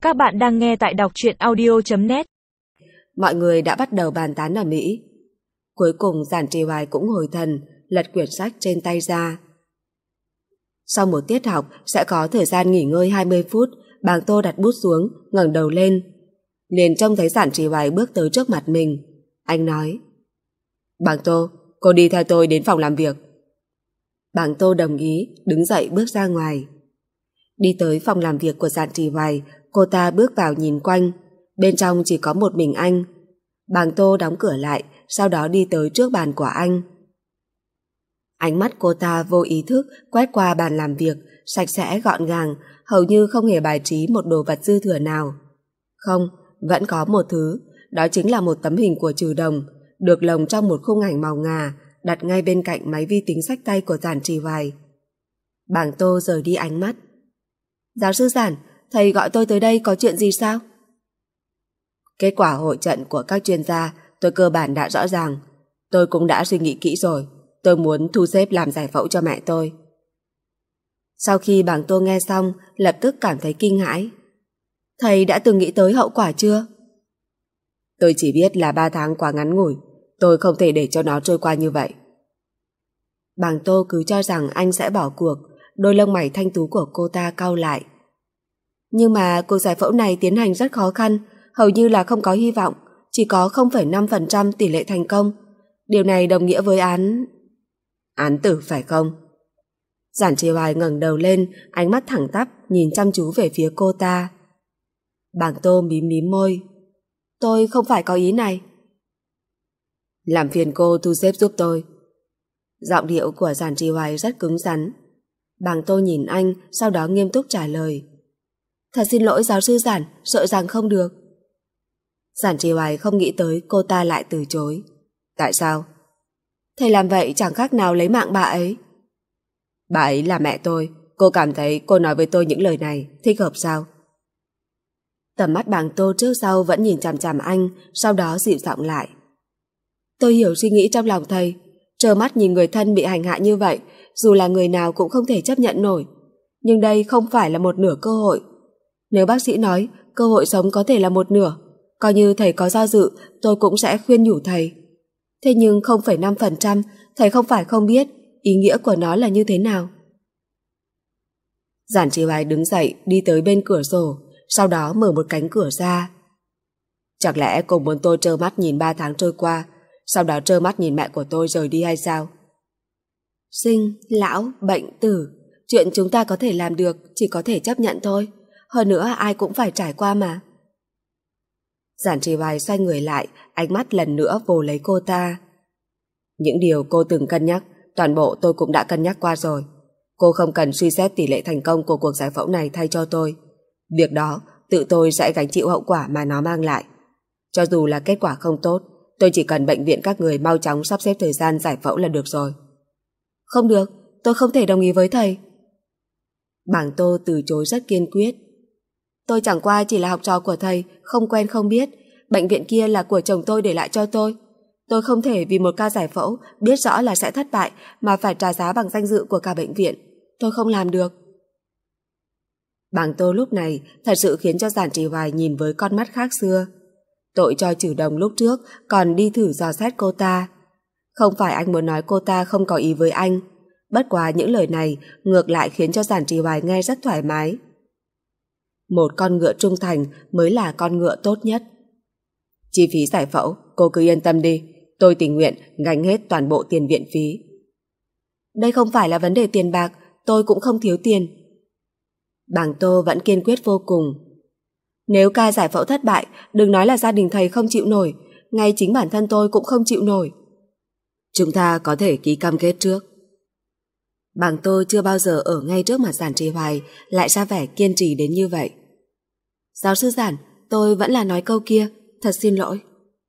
Các bạn đang nghe tại đọc truyện audio.net. Mọi người đã bắt đầu bàn tán ở Mỹ. Cuối cùng Giản Trì Hoài cũng hồi thần, lật quyển sách trên tay ra. Sau một tiết học sẽ có thời gian nghỉ ngơi 20 phút, Bàng Tô đặt bút xuống, ngẩng đầu lên. Liền trông thấy Giản Trì Hoài bước tới trước mặt mình. Anh nói: "Bàng Tô, cô đi theo tôi đến phòng làm việc." Bàng Tô đồng ý, đứng dậy bước ra ngoài. Đi tới phòng làm việc của Giản Trì Hoài, cô ta bước vào nhìn quanh. Bên trong chỉ có một mình anh. Bàng Tô đóng cửa lại, sau đó đi tới trước bàn của anh. Ánh mắt cô ta vô ý thức quét qua bàn làm việc, sạch sẽ gọn gàng, hầu như không hề bài trí một đồ vật dư thừa nào. Không, vẫn có một thứ, đó chính là một tấm hình của Trừ Đồng, được lồng trong một khung ảnh màu ngà, đặt ngay bên cạnh máy vi tính xách tay của Giản Trì Hoài. Bàng Tô rời đi ánh mắt. "Giáo sư Giản, thầy gọi tôi tới đây có chuyện gì sao?" "Kết quả hội trận của các chuyên gia tôi cơ bản đã rõ ràng. Tôi cũng đã suy nghĩ kỹ rồi. Tôi muốn thu xếp làm giải phẫu cho mẹ tôi." Sau khi Bàng Tô nghe xong, lập tức cảm thấy kinh hãi. "Thầy đã từng nghĩ tới hậu quả chưa?" "Tôi chỉ biết là 3 tháng quá ngắn ngủi. Tôi không thể để cho nó trôi qua như vậy." Bàng Tô cứ cho rằng anh sẽ bỏ cuộc, đôi lông mày thanh tú của cô ta cau lại. "Nhưng mà cuộc giải phẫu này tiến hành rất khó khăn, hầu như là không có hy vọng, chỉ có 0,5% tỷ lệ thành công. Điều này đồng nghĩa với án tử phải không?" Giản Trì Hoài ngẩng đầu lên, ánh mắt thẳng tắp nhìn chăm chú về phía cô ta. Bàng Tô mím mím môi. "Tôi không phải có ý này." "Làm phiền cô thu xếp giúp tôi." Giọng điệu của Giản Trì Hoài rất cứng rắn. Bàng Tô nhìn anh, sau đó nghiêm túc trả lời: "Thật xin lỗi giáo sư Giản, sợ rằng không được." Giản Trì Hoài không nghĩ tới cô ta lại từ chối. "Tại sao?" "Thầy làm vậy chẳng khác nào lấy mạng bà ấy." "Bà ấy là mẹ tôi. Cô cảm thấy cô nói với tôi những lời này thích hợp sao?" Tầm mắt Bàng Tô trước sau vẫn nhìn chằm chằm anh, sau đó dịu giọng lại: "Tôi hiểu suy nghĩ trong lòng thầy. Trơ mắt nhìn người thân bị hành hạ như vậy, dù là người nào cũng không thể chấp nhận nổi. Nhưng đây không phải là một nửa cơ hội. Nếu bác sĩ nói cơ hội sống có thể là một nửa, coi như thầy có do dự, tôi cũng sẽ khuyên nhủ thầy. Thế nhưng 0,5%, thầy không phải không biết ý nghĩa của nó là như thế nào." Giản Trì Hoài đứng dậy đi tới bên cửa sổ, sau đó mở một cánh cửa ra. "Chẳng lẽ cô muốn tôi trơ mắt nhìn 3 tháng trôi qua, sau đó trơ mắt nhìn mẹ của tôi rời đi hay sao?" "Sinh, lão, bệnh, tử, chuyện chúng ta có thể làm được chỉ có thể chấp nhận thôi. Hơn nữa ai cũng phải trải qua mà." Giản Trì Hoài xoay người lại, ánh mắt lần nữa vồ lấy cô ta. "Những điều cô từng cân nhắc, toàn bộ tôi cũng đã cân nhắc qua rồi. Cô không cần suy xét tỷ lệ thành công của cuộc giải phẫu này thay cho tôi. Việc đó tự tôi sẽ gánh chịu hậu quả mà nó mang lại. Cho dù là kết quả không tốt, tôi chỉ cần bệnh viện các người mau chóng sắp xếp thời gian giải phẫu là được rồi." "Không được, tôi không thể đồng ý với thầy." Bàng Tô từ chối rất kiên quyết. "Tôi chẳng qua chỉ là học trò của thầy, không quen không biết. Bệnh viện kia là của chồng tôi để lại cho tôi. Tôi không thể vì một ca giải phẫu biết rõ là sẽ thất bại mà phải trả giá bằng danh dự của cả bệnh viện. Tôi không làm được." Bàng Tô lúc này thật sự khiến cho Giản Trì Hoài nhìn với con mắt khác xưa. Tội cho Trừ Đồng lúc trước còn đi thử dò xét cô ta. Không phải anh muốn nói cô ta không có ý với anh, bất quá những lời này ngược lại khiến cho Giản Trì Hoài nghe rất thoải mái. Một con ngựa trung thành mới là con ngựa tốt nhất. "Chi phí giải phẫu, cô cứ yên tâm đi, tôi tình nguyện gánh hết toàn bộ tiền viện phí." "Đây không phải là vấn đề tiền bạc, tôi cũng không thiếu tiền." Bàng Tô vẫn kiên quyết vô cùng. "Nếu ca giải phẫu thất bại, đừng nói là gia đình thầy không chịu nổi, ngay chính bản thân tôi cũng không chịu nổi. Chúng ta có thể ký cam kết trước." Bàng Tô chưa bao giờ ở ngay trước mặt Giản Trì Hoài lại ra vẻ kiên trì đến như vậy. "Giáo sư Giản, tôi vẫn là nói câu kia, thật xin lỗi."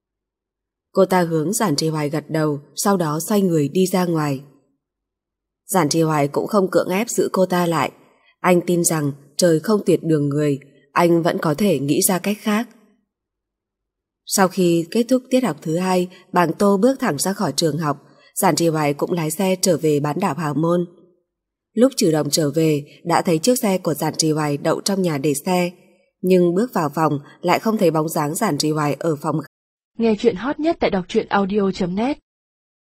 Cô ta hướng Giản Trì Hoài gật đầu, sau đó xoay người đi ra ngoài. Giản Trì Hoài cũng không cưỡng ép giữ cô ta lại. Anh tin rằng trời không tuyệt đường người, anh vẫn có thể nghĩ ra cách khác. Sau khi kết thúc tiết học thứ 2, Bàng Tô bước thẳng ra khỏi trường học. Giản Trì Hoài cũng lái xe trở về bán đảo Hào Môn. Lúc Trừ Đồng trở về, đã thấy chiếc xe của Giản Trì Hoài đậu trong nhà để xe. Nhưng bước vào phòng lại không thấy bóng dáng Giản Trì Hoài ở phòng. Nghe chuyện hot nhất tại đọc truyện audio.net